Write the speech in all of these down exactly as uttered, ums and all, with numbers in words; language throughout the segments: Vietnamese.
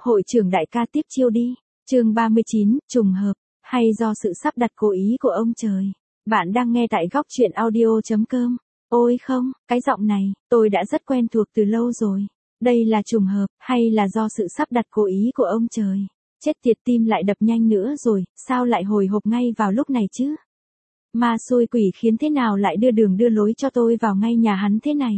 Hội trưởng đại ca tiếp chiêu đi. Chương ba mươi chín, trùng hợp, hay do sự sắp đặt cố ý của ông trời. Bạn đang nghe tại góc truyện audio chấm com. Ôi không, cái giọng này, tôi đã rất quen thuộc từ lâu rồi. Đây là trùng hợp, hay là do sự sắp đặt cố ý của ông trời? Chết tiệt, tim lại đập nhanh nữa rồi, sao lại hồi hộp ngay vào lúc này chứ? Ma xui quỷ khiến thế nào lại đưa đường đưa lối cho tôi vào ngay nhà hắn thế này?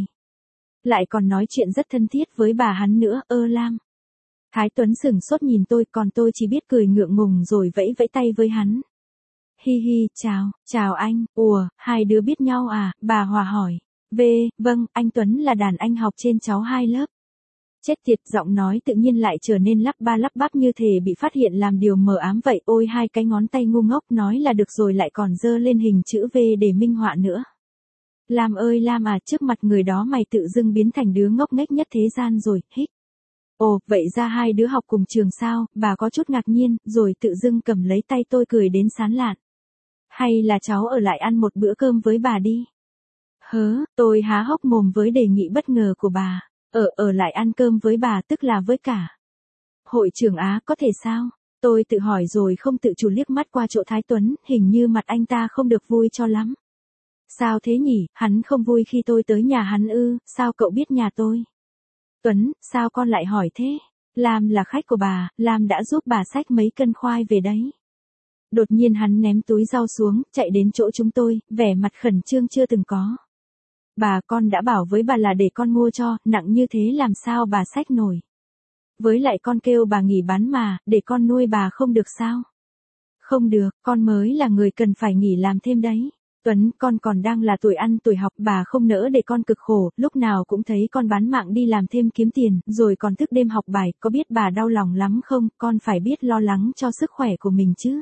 Lại còn nói chuyện rất thân thiết với bà hắn nữa, ơ Lam. Thái Tuấn sửng sốt nhìn tôi, còn tôi chỉ biết cười ngượng ngùng rồi vẫy vẫy tay với hắn. Hi hi, chào, chào anh, ủa, hai đứa biết nhau à, bà Hòa hỏi. Về, vâng, anh Tuấn là đàn anh học trên cháu hai lớp. Chết tiệt, giọng nói tự nhiên lại trở nên lắp ba lắp bắp như thể bị phát hiện làm điều mờ ám vậy. Ôi, hai cái ngón tay ngu ngốc nói là được rồi lại còn giơ lên hình chữ V để minh họa nữa. Lam ơi Lam à, trước mặt người đó mày tự dưng biến thành đứa ngốc nghếch nhất thế gian rồi, hích. Ồ, vậy ra hai đứa học cùng trường sao? Bà có chút ngạc nhiên, rồi tự dưng cầm lấy tay tôi cười đến sán lạn. Hay là cháu ở lại ăn một bữa cơm với bà đi? Hớ, tôi há hốc mồm với đề nghị bất ngờ của bà. Ở, ở lại ăn cơm với bà tức là với cả. Hội trưởng Á, có thể sao? Tôi tự hỏi rồi không tự chủ liếc mắt qua chỗ Thái Tuấn, hình như mặt anh ta không được vui cho lắm. Sao thế nhỉ, hắn không vui khi tôi tới nhà hắn ư, sao cậu biết nhà tôi? Tuấn, sao con lại hỏi thế? Lam là khách của bà, Lam đã giúp bà xách mấy cân khoai về đấy. Đột nhiên hắn ném túi rau xuống, chạy đến chỗ chúng tôi, vẻ mặt khẩn trương chưa từng có. Bà, con đã bảo với bà là để con mua cho, nặng như thế làm sao bà xách nổi. Với lại con kêu bà nghỉ bán mà, để con nuôi bà không được sao? Không được, con mới là người cần phải nghỉ làm thêm đấy. Tuấn, con còn đang là tuổi ăn tuổi học, bà không nỡ để con cực khổ, lúc nào cũng thấy con bán mạng đi làm thêm kiếm tiền, rồi còn thức đêm học bài, có biết bà đau lòng lắm không, con phải biết lo lắng cho sức khỏe của mình chứ.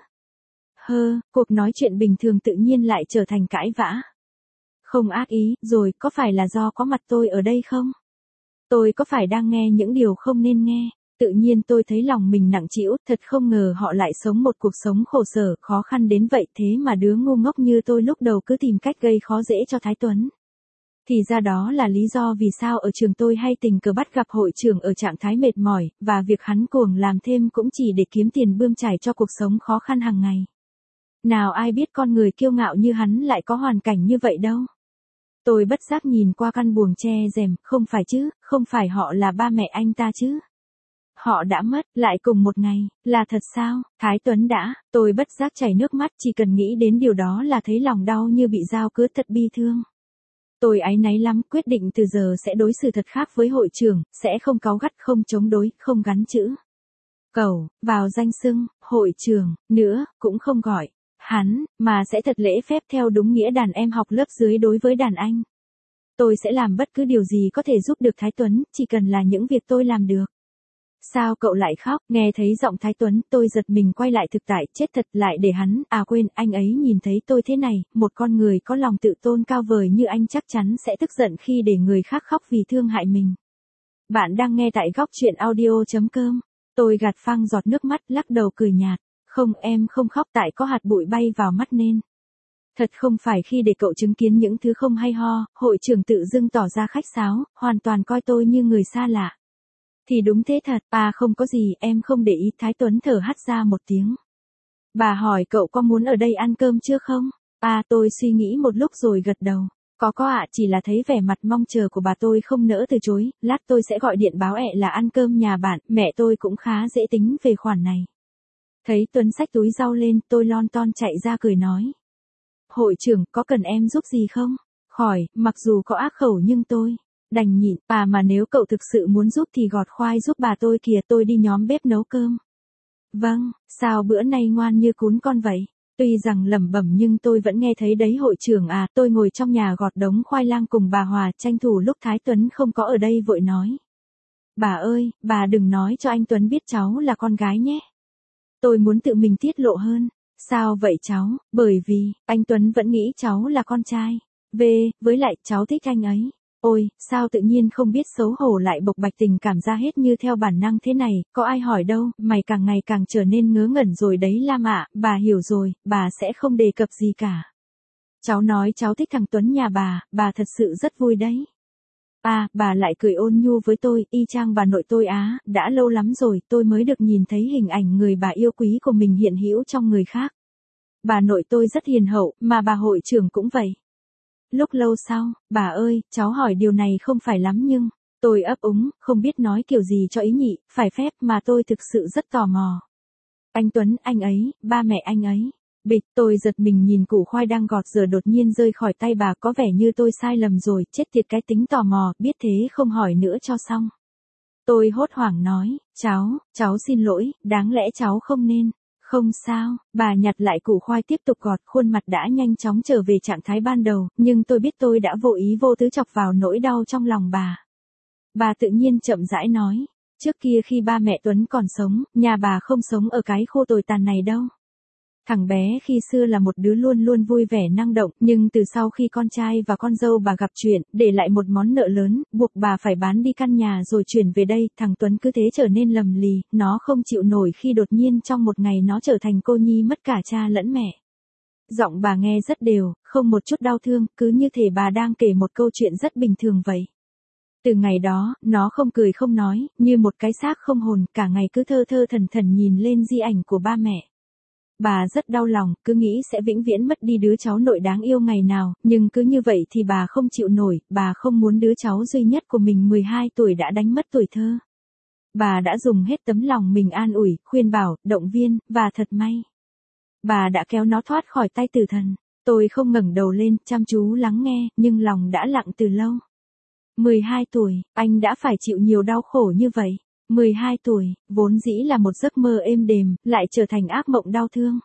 Hơ, cuộc nói chuyện bình thường tự nhiên lại trở thành cãi vã. Không ác ý, rồi, có phải là do có mặt tôi ở đây không? Tôi có phải đang nghe những điều không nên nghe? Tự nhiên tôi thấy lòng mình nặng trĩu, thật không ngờ họ lại sống một cuộc sống khổ sở, khó khăn đến vậy, thế mà đứa ngu ngốc như tôi lúc đầu cứ tìm cách gây khó dễ cho Thái Tuấn. Thì ra đó là lý do vì sao ở trường tôi hay tình cờ bắt gặp hội trưởng ở trạng thái mệt mỏi, và việc hắn cuồng làm thêm cũng chỉ để kiếm tiền bươn trải cho cuộc sống khó khăn hàng ngày. Nào ai biết con người kiêu ngạo như hắn lại có hoàn cảnh như vậy đâu. Tôi bất giác nhìn qua căn buồng che rèm, không phải chứ, không phải họ là ba mẹ anh ta chứ. Họ đã mất, lại cùng một ngày, là thật sao? Thái Tuấn đã, tôi bất giác chảy nước mắt, chỉ cần nghĩ đến điều đó là thấy lòng đau như bị dao cứa, thật bi thương. Tôi áy náy lắm, quyết định từ giờ sẽ đối xử thật khác với hội trưởng, sẽ không cáu gắt, không chống đối, không gắn chữ cẩu vào danh xưng hội trưởng nữa, cũng không gọi hắn, mà sẽ thật lễ phép theo đúng nghĩa đàn em học lớp dưới đối với đàn anh. Tôi sẽ làm bất cứ điều gì có thể giúp được Thái Tuấn, chỉ cần là những việc tôi làm được. Sao cậu lại khóc? Nghe thấy giọng Thái Tuấn, tôi giật mình quay lại thực tại, chết thật, lại để hắn, à quên, anh ấy nhìn thấy tôi thế này, một con người có lòng tự tôn cao vời như anh chắc chắn sẽ tức giận khi để người khác khóc vì thương hại mình. Bạn đang nghe tại góc truyện audio chấm com. Tôi gạt phăng giọt nước mắt, lắc đầu cười nhạt. Không, em không khóc, tại có hạt bụi bay vào mắt nên. Thật không phải khi để cậu chứng kiến những thứ không hay ho, hội trưởng tự dưng tỏ ra khách sáo, hoàn toàn coi tôi như người xa lạ. Thì đúng thế thật, à không có gì, em không để ý. Thái Tuấn thở hắt ra một tiếng. Bà hỏi cậu có muốn ở đây ăn cơm chưa không? À tôi suy nghĩ một lúc rồi gật đầu. Có có ạ, à, chỉ là thấy vẻ mặt mong chờ của bà tôi không nỡ từ chối, lát tôi sẽ gọi điện báo ẹ là ăn cơm nhà bạn, mẹ tôi cũng khá dễ tính về khoản này. Thấy Tuấn xách túi rau lên, tôi lon ton chạy ra cười nói. Hội trưởng, có cần em giúp gì không? Khỏi, mặc dù có ác khẩu nhưng tôi đành nhịn, bà mà nếu cậu thực sự muốn giúp thì gọt khoai giúp bà tôi kìa, tôi đi nhóm bếp nấu cơm. Vâng, sao bữa nay ngoan như cún con vậy? Tuy rằng lẩm bẩm nhưng tôi vẫn nghe thấy đấy hội trưởng à, tôi ngồi trong nhà gọt đống khoai lang cùng bà Hòa, tranh thủ lúc Thái Tuấn không có ở đây vội nói. Bà ơi, bà đừng nói cho anh Tuấn biết cháu là con gái nhé. Tôi muốn tự mình tiết lộ hơn. Sao vậy cháu? Bởi vì, anh Tuấn vẫn nghĩ cháu là con trai. Về, với lại, cháu thích anh ấy. Ôi, sao tự nhiên không biết xấu hổ lại bộc bạch tình cảm ra hết như theo bản năng thế này, có ai hỏi đâu, mày càng ngày càng trở nên ngớ ngẩn rồi đấy Lam ạ, bà hiểu rồi, bà sẽ không đề cập gì cả. Cháu nói cháu thích thằng Tuấn nhà bà, bà thật sự rất vui đấy. À, bà lại cười ôn nhu với tôi, y chang bà nội tôi á, đã lâu lắm rồi tôi mới được nhìn thấy hình ảnh người bà yêu quý của mình hiện hữu trong người khác. Bà nội tôi rất hiền hậu, mà bà hội trưởng cũng vậy. Lúc lâu sau, bà ơi, cháu hỏi điều này không phải lắm nhưng, tôi ấp úng, không biết nói kiểu gì cho ý nhị, phải phép mà tôi thực sự rất tò mò. Anh Tuấn, anh ấy, ba mẹ anh ấy. Bịch, tôi giật mình nhìn củ khoai đang gọt giờ đột nhiên rơi khỏi tay bà, có vẻ như tôi sai lầm rồi, chết tiệt cái tính tò mò, biết thế không hỏi nữa cho xong. Tôi hốt hoảng nói, cháu, cháu xin lỗi, đáng lẽ cháu không nên. Không sao, bà nhặt lại củ khoai tiếp tục gọt, khuôn mặt đã nhanh chóng trở về trạng thái ban đầu, nhưng tôi biết tôi đã vô ý vô tứ chọc vào nỗi đau trong lòng bà. Bà tự nhiên chậm rãi nói, trước kia khi ba mẹ Tuấn còn sống, nhà bà không sống ở cái khu tồi tàn này đâu. Thằng bé khi xưa là một đứa luôn luôn vui vẻ năng động, nhưng từ sau khi con trai và con dâu bà gặp chuyện, để lại một món nợ lớn, buộc bà phải bán đi căn nhà rồi chuyển về đây, thằng Tuấn cứ thế trở nên lầm lì, nó không chịu nổi khi đột nhiên trong một ngày nó trở thành cô nhi mất cả cha lẫn mẹ. Giọng bà nghe rất đều, không một chút đau thương, cứ như thể bà đang kể một câu chuyện rất bình thường vậy. Từ ngày đó, nó không cười không nói, như một cái xác không hồn, cả ngày cứ thơ thơ thẩn thẩn nhìn lên di ảnh của ba mẹ. Bà rất đau lòng, cứ nghĩ sẽ vĩnh viễn mất đi đứa cháu nội đáng yêu ngày nào, nhưng cứ như vậy thì bà không chịu nổi, bà không muốn đứa cháu duy nhất của mình mười hai tuổi đã đánh mất tuổi thơ. Bà đã dùng hết tấm lòng mình an ủi, khuyên bảo, động viên, và thật may. Bà đã kéo nó thoát khỏi tay tử thần. Tôi không ngẩng đầu lên, chăm chú lắng nghe, nhưng lòng đã lặng từ lâu. mười hai tuổi, anh đã phải chịu nhiều đau khổ như vậy. mười hai tuổi, vốn dĩ là một giấc mơ êm đềm, lại trở thành ác mộng đau thương.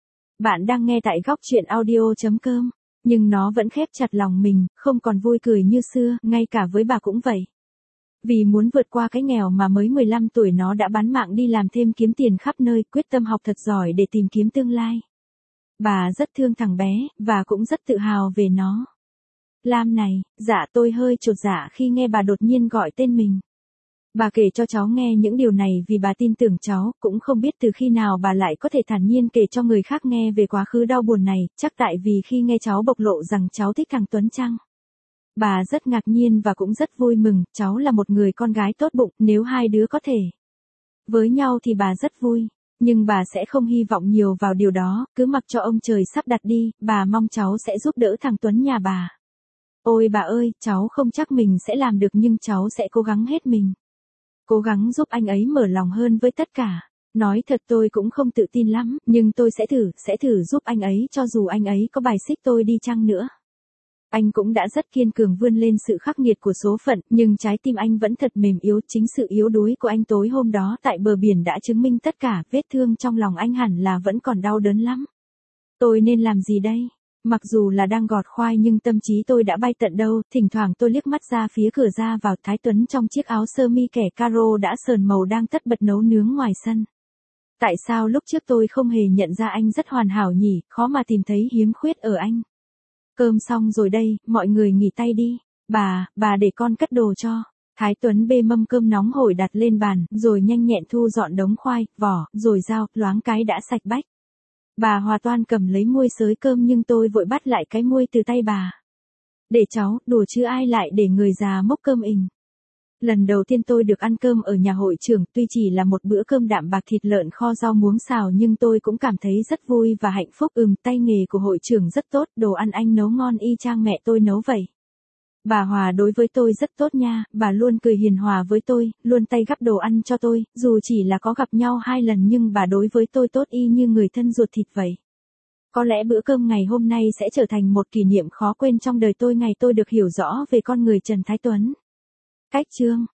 Bạn đang nghe tại góc truyện audio chấm com, nhưng nó vẫn khép chặt lòng mình, không còn vui cười như xưa, ngay cả với bà cũng vậy. Vì muốn vượt qua cái nghèo mà mới mười lăm tuổi nó đã bán mạng đi làm thêm kiếm tiền khắp nơi, quyết tâm học thật giỏi để tìm kiếm tương lai. Bà rất thương thằng bé, và cũng rất tự hào về nó. Lam này, dạ tôi hơi chột dạ khi nghe bà đột nhiên gọi tên mình. Bà kể cho cháu nghe những điều này vì bà tin tưởng cháu, cũng không biết từ khi nào bà lại có thể thản nhiên kể cho người khác nghe về quá khứ đau buồn này, chắc tại vì khi nghe cháu bộc lộ rằng cháu thích thằng Tuấn chăng? Bà rất ngạc nhiên và cũng rất vui mừng, cháu là một người con gái tốt bụng, nếu hai đứa có thể với nhau thì bà rất vui, nhưng bà sẽ không hy vọng nhiều vào điều đó, cứ mặc cho ông trời sắp đặt đi, bà mong cháu sẽ giúp đỡ thằng Tuấn nhà bà. Ôi bà ơi, cháu không chắc mình sẽ làm được nhưng cháu sẽ cố gắng hết mình. Cố gắng giúp anh ấy mở lòng hơn với tất cả. Nói thật tôi cũng không tự tin lắm, nhưng tôi sẽ thử, sẽ thử giúp anh ấy cho dù anh ấy có bài xích tôi đi chăng nữa. Anh cũng đã rất kiên cường vươn lên sự khắc nghiệt của số phận, nhưng trái tim anh vẫn thật mềm yếu, chính sự yếu đuối của anh tối hôm đó tại bờ biển đã chứng minh tất cả, vết thương trong lòng anh hẳn là vẫn còn đau đớn lắm. Tôi nên làm gì đây? Mặc dù là đang gọt khoai nhưng tâm trí tôi đã bay tận đâu, thỉnh thoảng tôi liếc mắt ra phía cửa ra vào, Thái Tuấn trong chiếc áo sơ mi kẻ caro đã sờn màu đang tất bật nấu nướng ngoài sân. Tại sao lúc trước tôi không hề nhận ra anh rất hoàn hảo nhỉ, khó mà tìm thấy khiếm khuyết ở anh. Cơm xong rồi đây, mọi người nghỉ tay đi. Bà, bà để con cất đồ cho. Thái Tuấn bê mâm cơm nóng hổi đặt lên bàn, rồi nhanh nhẹn thu dọn đống khoai, vỏ, rồi dao, loáng cái đã sạch bách. Bà Hòa Toan cầm lấy muôi xới cơm nhưng tôi vội bắt lại cái muôi từ tay bà. Để cháu, đùa chứ ai lại để người già mốc cơm ình. Lần đầu tiên tôi được ăn cơm ở nhà hội trưởng, tuy chỉ là một bữa cơm đạm bạc thịt lợn kho rau muống xào nhưng tôi cũng cảm thấy rất vui và hạnh phúc. Ừm, tay nghề của hội trưởng rất tốt, đồ ăn anh nấu ngon y chang mẹ tôi nấu vậy. Bà Hòa đối với tôi rất tốt nha, bà luôn cười hiền hòa với tôi, luôn tay gắp đồ ăn cho tôi, dù chỉ là có gặp nhau hai lần nhưng bà đối với tôi tốt y như người thân ruột thịt vậy. Có lẽ bữa cơm ngày hôm nay sẽ trở thành một kỷ niệm khó quên trong đời tôi ngày tôi được hiểu rõ về con người Trần Thái Tuấn. Cách chương